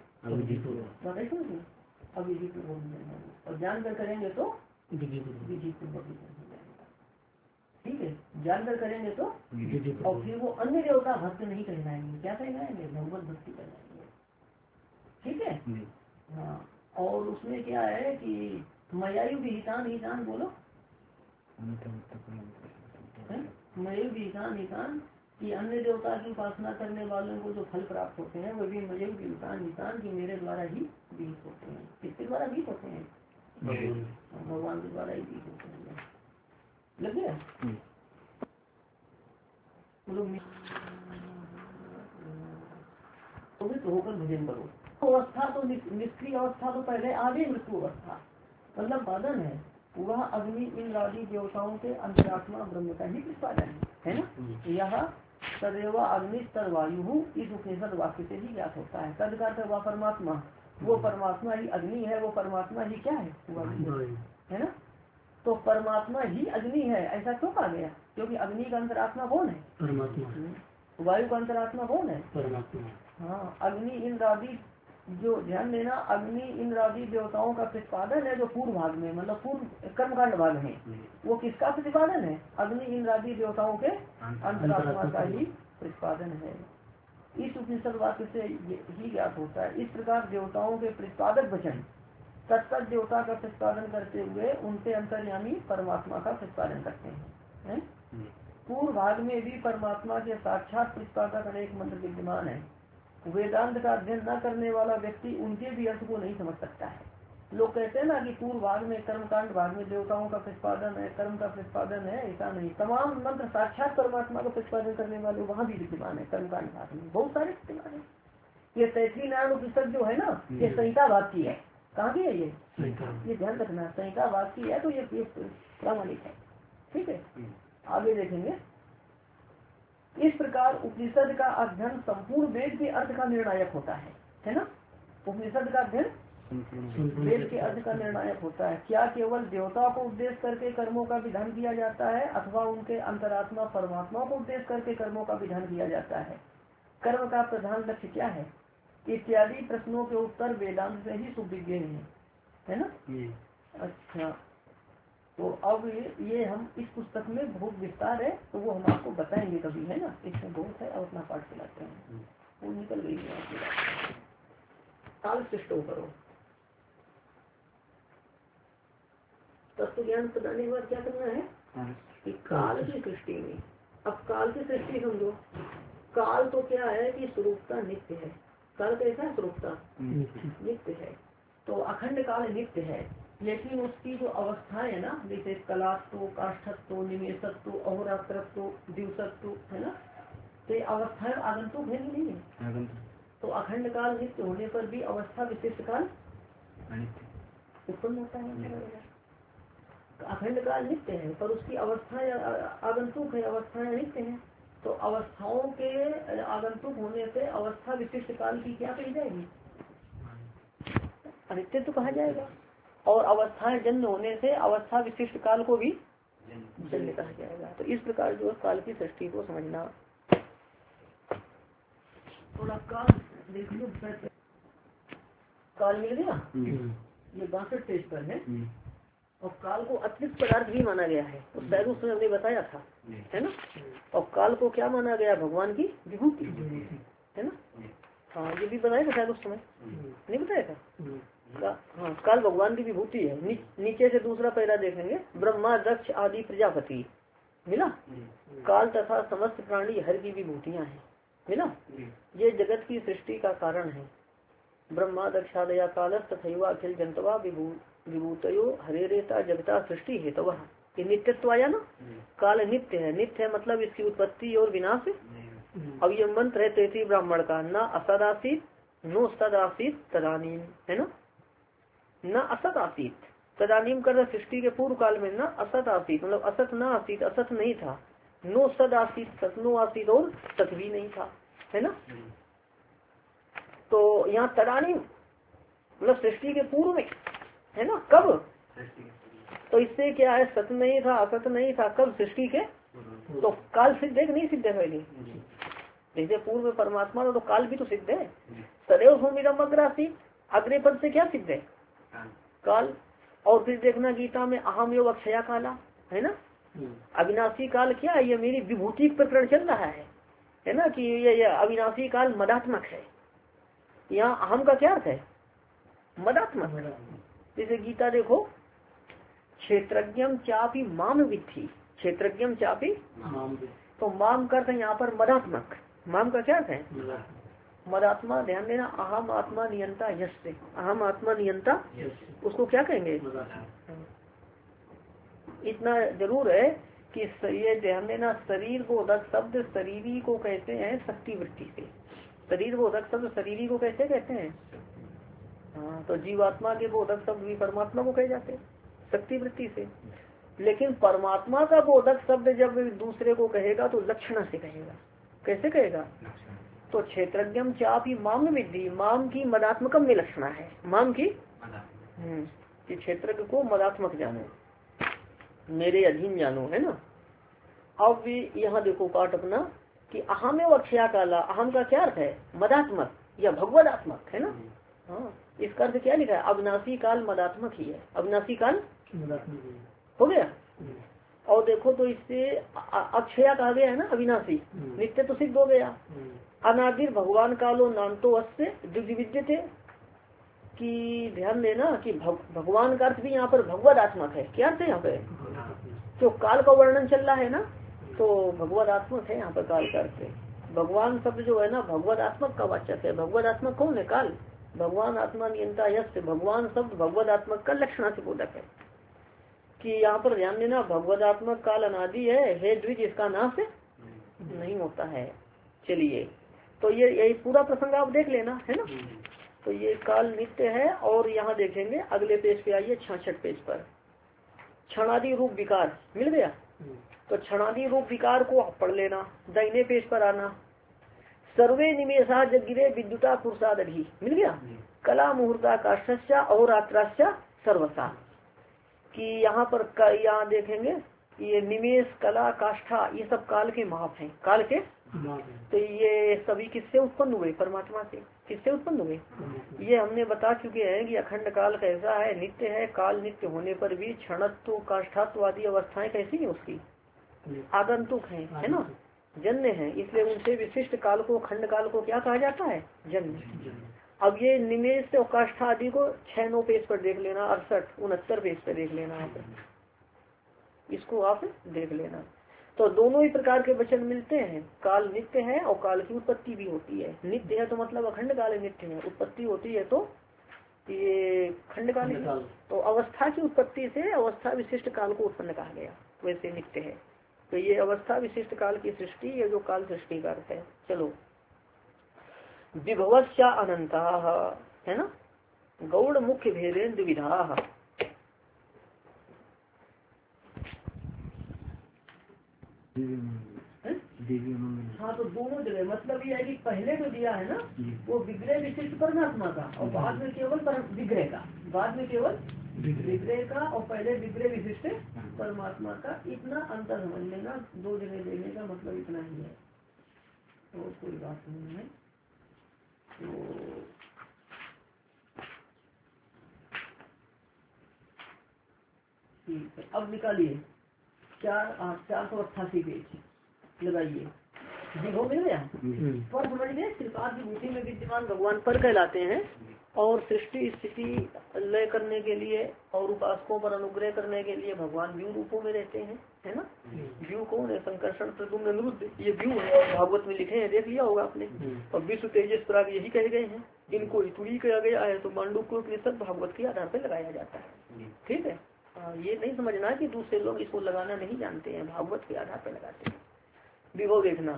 अविधि पूर्वक, और जानकर करेंगे तो विधि पूर्वक। ठीक है, जानकर करेंगे तो, और फिर वो अन्य देवता भक्त नहीं कहलाएंगे, क्या कहलाएंगे? भगवत भक्ति कहलाएंगे। ठीक है। हाँ, और उसमें क्या है कि मयायु विहितान बोलो, मयु विहितान कि अन्य देवता की उपासना करने वालों को जो फल प्राप्त होते हैं, वो भी मयु विहितान की मेरे द्वारा ही विहित होते हैं। किसके द्वारा विहित होते हैं? भगवान के द्वारा ही विहित होते हैं। लग गया? तो होकर भजन करो। अवस्था तो निष्क्रिय अवस्था तो पहले आगे मृत्यु अवस्था, मतलब बाधन है वह अग्नि इंद्र आदि देवताओं के अंतरात्मा ब्रह्म का ही प्रतिपादन है ना। यह सदैव अग्नि स्तर वायु इस उपनिषद वाक्य से ही ज्ञात होता है। तद का वह परमात्मा, वो परमात्मा ही अग्नि है, वो परमात्मा ही क्या है? है ना। तो परमात्मा ही अग्नि है, ऐसा क्यों कहा गया? क्योंकि अग्नि का अंतरात्मा कौन है? परमात्मा। वायु का अंतरात्मा कौन है? परमात्मा। हाँ, अग्नि इंद्र आदि, जो ध्यान देना, अग्नि इंद्र आदि देवताओं का प्रतिपादन है जो पूर्व भाग में, मतलब पूर्व कर्मकांड भाग में, वो किसका प्रतिपादन है? अग्नि इंद्र आदि देवताओं के अंतरात्मा का ही प्रतिपादन है। इस उपनिषद वाक्य से ही ज्ञात होता है। इस प्रकार देवताओं के प्रतिपादक वचन तत्त देवता का प्रतिपादन करते हुए उनसे अंतर्यामी परमात्मा का प्रतिपादन करते हैं। पूर्व भाग में भी परमात्मा के साक्षात प्रतिपादक अनेक मंत्र विद्यमान है। वेदांत का अध्ययन न करने वाला व्यक्ति उनके भी अर्थ को नहीं समझ सकता है। लोग कहते हैं ना कि पूर्व भाग में कर्मकांड भाग में देवताओं का प्रतिपादन है, कर्म का प्रतिपादन है, ऐसा नहीं। तमाम मंत्र साक्षात परमात्मा का प्रतिपादन करने वाले वहाँ भी विद्यमान है। कर्मकांड भाग में बहुत सारे विद्यमान है। ये तैतृय नारायण उपनिषद जो है ना, ये संहिता भाग की है। कहाँ की है ये ध्यान रखना, संहिता भाग की है, तो ये प्रामाणिक है। ठीक है, आगे देखेंगे। इस प्रकार उपनिषद का अध्ययन संपूर्ण वेद के अर्थ का निर्णायक होता है ना। उपनिषद का अध्ययन वेद के अर्थ का निर्णायक होता है। क्या केवल देवता को उद्देश्य करके कर्मों का विधान किया जाता है, अथवा उनके अंतरात्मा परमात्मा को उद्देश्य करके कर्मों का विधान किया जाता है? कर्म का प्रधान लक्ष्य क्या है, इत्यादि प्रश्नों के उत्तर वेदांत से ही सुविज्ञ है ना। अच्छा, तो अब ये हम इस पुस्तक में बहुत विस्तार है, तो वो हम आपको बताएंगे कभी, है ना। इसमें बहुत है, और अपना पाठ चलाते हैं। वो निकल गई है। काल सृष्टि करो, तत्व ज्ञान बताने के बाद क्या करना है कि काल की सृष्टि में, अब काल की सृष्टि समझो। काल तो क्या है कि स्वरूपता नित्य है। काल कैसा है? स्वरूपता नित्य है। तो अखंड काल नित्य है, लेकिन उसकी जो अवस्था है ना, जैसे कलात्व, काष्ठत्व, निमेषत्व, अहोरात्रत्व, दिवसत्व, है ना, तो ये अवस्था आगंतुक है कि नहीं है? तो अखंड काल नित्य होने पर भी अवस्था विशिष्ट काल उत्पन्न होता है। अखंड काल नित्य है, पर उसकी अवस्था आगंतुक है, अवस्थाएं नित्य है। तो अवस्थाओं के आगंतुक होने से अवस्था विशिष्ट काल की क्या कही जाएगी? अनित्य तो कहा जाएगा। और अवस्थाएं जन्म होने से अवस्था विशिष्ट काल को भी जन्म कहा जाएगा। तो इस प्रकार जो काल की सृष्टि को समझना। थोड़ा काल देख लो, काल मिल गया, ये 62 पेज पर है। और काल को अतिरिक्त पदार्थ भी माना गया है, तो शायद उसमें हमने बताया था, है ना। और काल को क्या माना गया? भगवान की विभूति, है ना। हाँ, ये भी बताया था शायद उस समय, नहीं बताया था। हाँ, काल भगवान की विभूति है। नीचे से दूसरा पैरा देखेंगे, ब्रह्मा दक्ष आदि प्रजापति, मिला। काल तथा समस्त प्राणी हर की विभूतियाँ हैं, मिला। ये जगत की सृष्टि का कारण है। ब्रह्मा दक्षादया काल तथा अखिल जनतवा विभूतयो हरे रेता जगता सृष्टि हेतु। ये नित्यत्व आया ना, काल नित्य है। नित्य है मतलब इसकी उत्पत्ति और विनाश। अब ये मंत्र है तैतृय ब्राह्मण का, न असद आसीत नो सद आसीत तदानीम, है ना। न असत आसीत तदानीम कर सृष्टि के पूर्व काल में, न असत आसीत मतलब असत न आसीत, असत नहीं था। नो सद आसीत सतनो आसीत और सत भी नहीं था, है ना। तो यहाँ तदानीम मतलब सृष्टि के पूर्व में, है ना। कब? तो इससे क्या है, सत नहीं था असत नहीं था, कब? सृष्टि के। तो काल सिद्ध है कि नहीं सिद्ध है? पहले जैसे पूर्व में परमात्मा था तो काल भी तो सिद्ध है। सदैव भूमिरम अग्रासी, अग्रे पद से क्या सिद्ध है? काल। और फिर देखना गीता में अहम योग अक्षया काला, है ना। अविनाशी काल क्या है? ये मेरी विभूति प्रकरण चल रहा है ना, कि ये अविनाशी काल मदात्मक है। यहाँ अहम का क्या अर्थ है? मदात्मक। जैसे गीता देखो, क्षेत्रज्ञम चापी माम विद्धि, क्षेत्रज्ञम चापी, तो माम करते हैं यहाँ पर मदात्मक। माम का क्या अर्थ है? मदात्मा। ध्यान देना, अहम आत्मा नियंता यश से, अहम आत्मा नियंता, उसको क्या कहेंगे? इतना जरूर है कि ये ध्यान देना, शरीर बोधक शब्द शरीरी को कहते हैं शक्ति वृत्ति से। शरीर बोधक शब्द शरीरी को कैसे कहते हैं? हाँ, तो जीवात्मा के बोधक शब्द भी परमात्मा को कहे जाते हैं शक्ति वृत्ति से। लेकिन परमात्मा का बोधक शब्द जब दूसरे को कहेगा तो लक्षण से कहेगा। कैसे कहेगा? तो क्षेत्रज्ञम चापी माम विद्धि, माम की मदात्मकम में लक्षणा है, माम की कि क्षेत्र को मदात्मक जानो, मेरे अधीन जानो, है ना। अब यहाँ देखो पाठ अपना कि अहम एवं अक्षया काला, अहम का क्या अर्थ है? मदात्मक या भगवदात्मक, है ना। हाँ, इसका अर्थ क्या लिखा है? अविनाशी काल मदात्मक ही है, अविनाशी काल हो गया। और देखो तो इससे अक्षया कहा गया है ना, अविनाशी, नित्य तो सिद्ध हो गया। अनादिर भगवान कालो नान्तो अस्य द्विविद्यते, कि ध्यान देना कि भगवान का अर्थ भी यहाँ पर भगवदात्मक है। क्या अर्थ है यहाँ पे? जो काल का वर्णन चल रहा है ना, तो भगवदात्मक है यहाँ पर काल का अर्थ। भगवान शब्द जो है ना भगवदात्मक का वाचक है। भगवदात्मक कौन है? काल। भगवान आत्मा नियंता यश, भगवान शब्द भगवदात्मक का लक्षणा से बोधक है। कि यहाँ पर ध्यान देना, भगवदात्मक काल अनादि है द्विज, इसका नाश नहीं होता है। चलिए, तो ये यही पूरा प्रसंग आप देख लेना, है ना। तो ये काल नित्य है। और यहाँ देखेंगे अगले पेज पे आइए, 66 पेज पर क्षणादि रूप विकार मिल गया। तो क्षणादि रूप विकार को आप पढ़ लेना। दाहिने पेज पर आना, सर्वे निमेषा जगिरे विद्युता पुरुषादि मिल गया। कला मुहूर्ता काष्ठस्या और रात्रास्या सर्वसा, कि यहाँ पर यहाँ देखेंगे ये निमेष कला काष्ठा ये सब काल के माप हैं, काल के। तो ये सभी किससे उत्पन्न हुए? परमात्मा से। किससे उत्पन्न हुए? ये हमने बता चुके हैं कि अखंड काल कैसा है? नित्य है। काल नित्य होने पर भी क्षणत्व काष्ठत्व आदि अवस्थाएं कैसी है? उसकी आगंतुक है ना, जन्य है। इसलिए उनसे विशिष्ट काल को, खंड काल को क्या कहा जाता है? जन्य। अब ये निमेष और काष्ठा आदि को 6-9 पेज पर देख लेना, 68-69 पेज पर देख लेना आप, इसको आप देख लेना। तो दोनों ही प्रकार के वचन मिलते हैं। काल नित्य है और काल की उत्पत्ति भी होती है। नित्य है तो मतलब अखंड काल नित्य है, उत्पत्ति होती है तो ये खंड काल है। तो अवस्था की उत्पत्ति से अवस्था विशिष्ट काल को उत्पन्न कहा गया, वैसे नित्य है। तो ये अवस्था विशिष्ट काल की सृष्टि है जो काल सृष्टि का अर्थ है। चलो, विभवस्या अनंता, है ना, गौड़ मुख्य भेदेन द्विविधा। हाँ, तो दोनों जगह मतलब ये है कि पहले जो दिया है ना वो विग्रह विशिष्ट परमात्मा का, और बाद में केवल विग्रह का, बाद में केवल विग्रह का और पहले विग्रह विशिष्ट परमात्मा का। इतना अंतर समझ लेना, दो जगह देने का मतलब इतना ही है, तो कोई बात नहीं है। तो ठीक है, अब निकालिए 488 पेज लगाइए। हो मिल गया। पर समझ गए, त्रिपाद विभूति में विद्यमान भगवान पर कहलाते हैं, और सृष्टि स्थिति लय करने के लिए और उपासकों पर अनुग्रह करने के लिए भगवान व्यू रूपों में रहते हैं, है ना। व्यू कौन है? संकर्षण प्रद्युम्न निरुद्ध, ये व्यू है। और भागवत में लिखे हैं, देख लिया होगा आपने। और विश्व तेजस पराग यही कहे गए हैं। इनको इतुरी किया गया है, तो मांडू को भागवत के आधार पर लगाया जाता है। ठीक है। ये नहीं समझना कि दूसरे लोग इसको लगाना नहीं जानते हैं, भागवत के आधार पर लगाते हैं। विभव देखना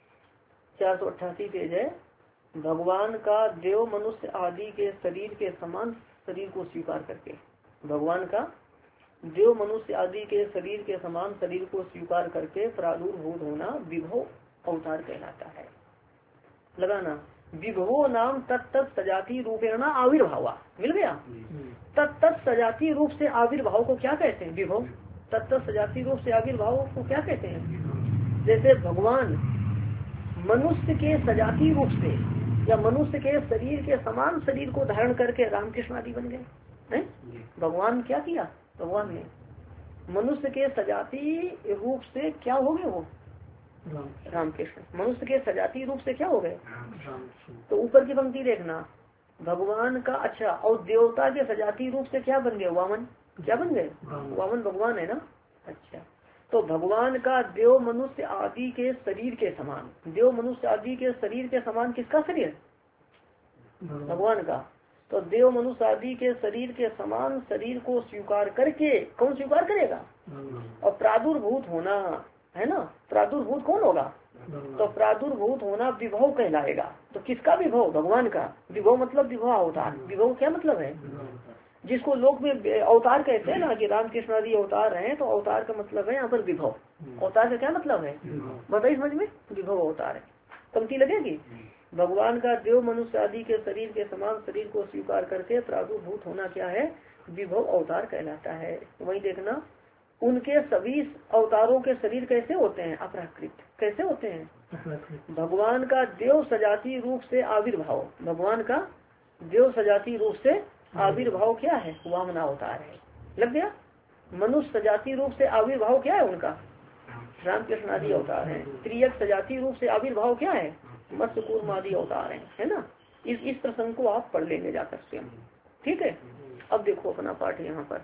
488 पेज है। भगवान का देव मनुष्य आदि के शरीर के समान शरीर को स्वीकार करके, भगवान का देव मनुष्य आदि के शरीर के समान शरीर को स्वीकार करके प्रादुर्भूत होना विभव अवतार कहलाता है। लगाना विभवो नाम तत्त सजाति रूपेण आविर्भाव। मिल गया। तत्त सजाति रूप से आविर्भाव को क्या कहते हैं? विभव। तत्त सजाति रूप से आविर्भाव को क्या कहते हैं? जैसे भगवान मनुष्य के सजाति रूप से या मनुष्य के शरीर के समान शरीर को धारण करके रामकृष्ण आदि बन गए हैं। भगवान क्या किया? भगवान ने मनुष्य के सजाति रूप से क्या हो गए? वो रामकृष्ण मनुष्य के सजाती रूप से क्या हो गए? तो ऊपर की पंक्ति देखना, भगवान का अच्छा और देवता के सजाती रूप से क्या बन गए? वामन। क्या बन गए? वामन भगवान है ना। अच्छा, तो भगवान का देव मनुष्य आदि के शरीर के समान, देव मनुष्य आदि के शरीर के समान किसका शरीर? भगवान का। तो देव मनुष्य आदि के शरीर के समान शरीर को स्वीकार करके कौन स्वीकार करेगा? और प्रादुर्भूत होना है ना। प्रादुर्भूत कौन होगा? तो प्रादुर्भूत होना विभव कहलाएगा। तो किसका विभव? भगवान का। विभव मतलब विभव अवतार। विभव क्या मतलब है? जिसको लोक में अवतार कहते हैं ना कि रामकृष्ण आदि अवतार हैं, तो अवतार का मतलब है यहाँ पर विभव। अवतार का क्या मतलब है बताइए समझ में? विभव अवतार है। पंक्ति लगेगी। भगवान का देव मनुष्य आदि के शरीर के समान शरीर को स्वीकार करके प्रादुर्भूत होना क्या है? विभव अवतार कहलाता है। वही देखना, उनके सभी अवतारों के शरीर कैसे होते हैं? अपराकृत। कैसे होते हैं? भगवान का देव सजाती रूप से आविर्भाव, भगवान का देव सजाती रूप से आविर्भाव क्या है? वामना अवतार है। लग गया। मनुष्य सजाती रूप से आविर्भाव क्या है उनका? रामकृष्ण आदि अवतार है। त्रियक सजाती रूप से आविर्भाव क्या है? मत्स्य कूर्म आदि अवतार है ना। इस प्रसंग को आप पढ़ लेंगे जाकर स्वयं। ठीक है। अब देखो अपना पाठ यहाँ पर,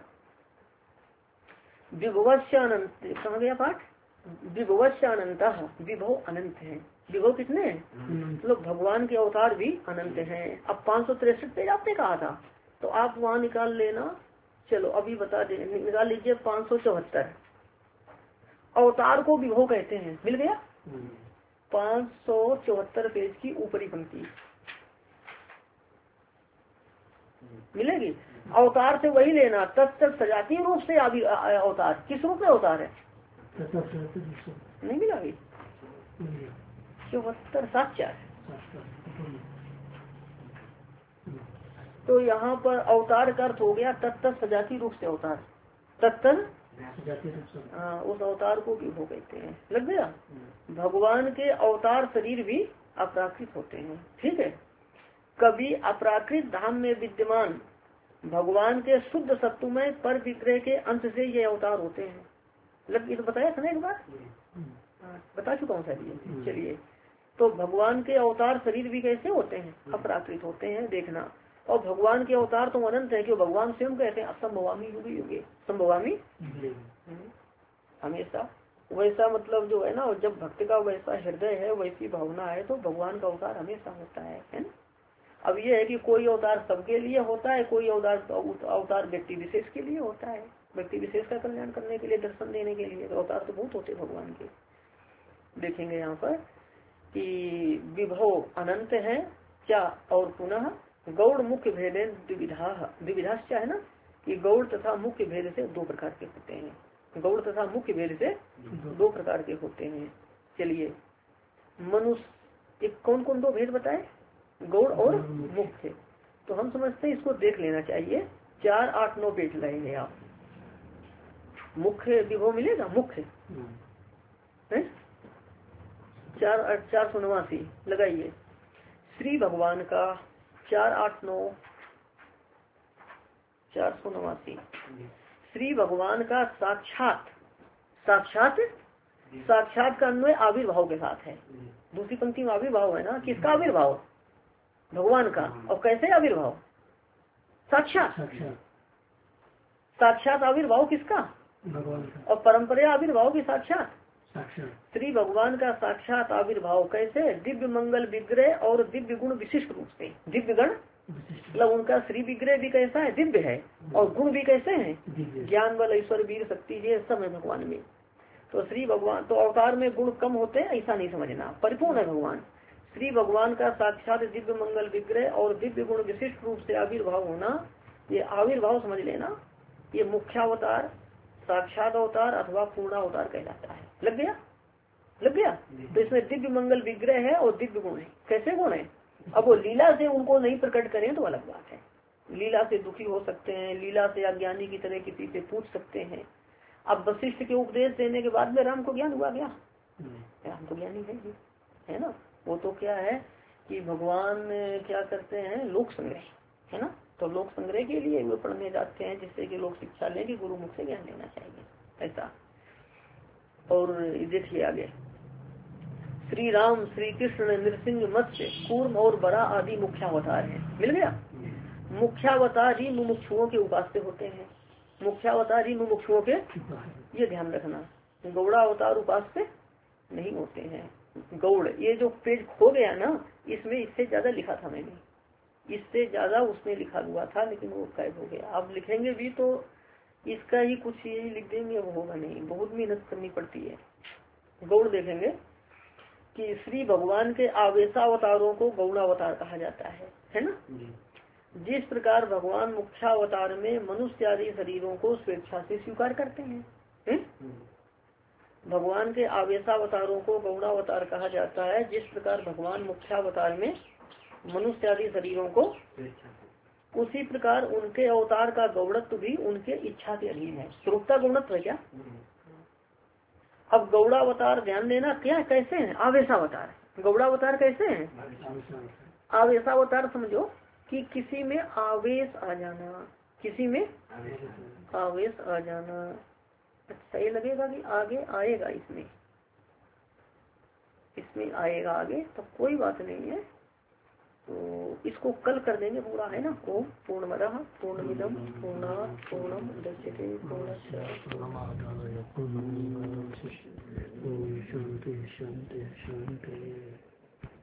विभवस्य अनंत। कहाँ गया पाठ? विभवस्य अनंत। विभव अनंत है। विभव कितने हैं? मतलब भगवान के अवतार भी अनंत हैं। अब 563 पेज आपने कहा था, तो आप वहाँ निकाल लेना। चलो अभी बता दे, निकाल लीजिए 574। अवतार को विभव कहते हैं। मिल गया। 574 पेज की ऊपरी पंक्ति मिलेगी। अवतार से वही लेना, तत्त सजातीय रूप से अवतार। किस रूप में अवतार है? नहीं मिला अभी। 74 74। तो यहाँ पर अवतार का अर्थ हो गया तत्त सजाती रूप से अवतार। तत्त उस अवतार को विभव कहते हैं। लग गया। भगवान के अवतार शरीर भी अपराकृत होते हैं। ठीक है। कभी अपराकृत धाम में विद्यमान भगवान के शुद्ध सत्वमय पर विग्रह के अंश से ये अवतार होते हैं। लग ये तो बताया था ना एक बार? बता चुका हूँ शायद। चलिए, तो भगवान के अवतार शरीर भी कैसे होते हैं? अपराकृत होते हैं। देखना, और भगवान के अवतार तो अनंत है, क्यों? भगवान स्वयं कहते हैं असंभवामी युगे युगे। संभवामी हमेशा। वैसा मतलब जो है ना, जब भक्त का वैसा हृदय है, वैसी भावना है, तो भगवान का अवतार हमेशा होता है ना। अब ये है कि कोई अवतार सबके लिए होता है, कोई अवतार व्यक्ति विशेष के लिए होता है, व्यक्ति विशेष का कल्याण करने के लिए, दर्शन देने के लिए। तो अवतार तो बहुत होते भगवान के। देखेंगे यहाँ पर कि विभव अनंत है क्या, और पुनः गौड़ मुख्य भेद द्विविधाश्च है ना, कि गौड़ तथा मुख्य भेद से दो प्रकार के होते हैं। गौड़ तथा मुख्य भेद से दो प्रकार के होते हैं। चलिए, मनुष्य कौन कौन दो भेद बताए? गौड़ और मुख्य। तो हम समझते हैं इसको देख लेना चाहिए। 4, 8, 9 पेज लगेंगे आप। मुख्य विभव मिलेगा। मुख्य 489 लगाइए। श्री भगवान का 4, 8, 9 489। श्री भगवान का साक्षात का अन्वय आविर्भाव के साथ है। दूसरी पंक्ति में आविर्भाव है ना। किसका आविर्भाव? भगवान का। और कैसे आविर्भाव? साक्षात आविर्भाव किसका? भगवान का। और परंपरा आविर्भाव की साक्षात। श्री भगवान का साक्षात आविर्भाव कैसे? दिव्य मंगल विग्रह और दिव्य गुण विशिष्ट रूप से। दिव्य गण मतलब उनका श्री विग्रह भी कैसा है, दिव्य है, और गुण भी कैसे हैं, ज्ञान बल ऐश्वर्य वीर शक्ति ये सब है भगवान में। तो श्री भगवान तो अवतार में गुण कम होते हैं ऐसा नहीं समझना, परिपूर्ण है भगवान। श्री भगवान का साक्षात दिव्य मंगल विग्रह और दिव्य गुण विशिष्ट रूप से आविर्भाव होना, ये आविर्भाव समझ लेना, ये मुख्यावतार, साक्षात अवतार अथवा पूर्णावतार कहलाता है। लग गया, लग गया। तो इसमें दिव्य मंगल विग्रह है और दिव्य गुण है। कैसे गुण है? अब वो लीला से उनको नहीं प्रकट करें तो अलग बात है। लीला से दुखी हो सकते हैं, लीला से अज्ञानी की तरह किसी से पूछ सकते हैं। अब वशिष्ठ के उपदेश देने के बाद में राम को ज्ञान हुआ क्या? राम तो ज्ञानी है ना। वो तो क्या है कि भगवान क्या करते हैं, लोक संग्रह, है ना। तो लोक संग्रह के लिए वे पढ़ने जाते हैं जिससे कि लोग शिक्षा लें कि गुरु मुख से ज्ञान लेना चाहिए, ऐसा। और देखिए आगे, श्री राम, श्री कृष्ण, नृसिंह, मत्स्य, कूर्म और बरा आदि मुख्यावतार हैं। मिल गया। मुख्यावतार ही मुमुक्षुओं के उपास्य होते हैं। मुख्यावतार ही मुमुक्षुओं के, ये ध्यान रखना, गौड़ा अवतार उपास्य नहीं होते हैं। गौड़, ये जो पेज खो गया ना, इसमें इससे ज्यादा लिखा था मैंने, इससे ज्यादा उसमें लिखा हुआ था, लेकिन वो गायब हो गया। अब लिखेंगे भी तो इसका ही कुछ यही लिख देंगे, वो होगा नहीं, बहुत मेहनत करनी पड़ती है। गौड़ देखेंगे कि श्री भगवान के आवेशावतारों को गौणावतार कहा जाता है ना। जिस प्रकार भगवान मुख्यावतार में मनुष्य आदि शरीरों को स्वेच्छा से स्वीकार करते हैं, भगवान के आवेशावतारों को गौणावतार कहा जाता है। जिस प्रकार भगवान मुख्यावतार में मनुष्य आदि शरीरों को, उसी प्रकार उनके अवतार का गौड़त्व भी उनके इच्छा के अधीन है। स्वरूपता गौणत्व है क्या? अब गौड़ावतार ध्यान देना, क्या कैसे हैं? आवेशावतार। गौड़ावतार कैसे हैं? आवेशावतार समझो कि किसी में आवेश आ जाना, किसी में आवेश आ जाना। अच्छा, ये लगेगा कि आगे आएगा, इसमें आएगा आगे, तो कोई बात नहीं है। तो इसको कल कर देंगे पूरा, है ना। ओम पूर्णमदः पूर्णमिदं पूर्णात् पूर्णम् उदच्यते पूर्णस्य पूर्णमादाय पूर्णमेवावशिष्यते। ओम शांति शांति शांति।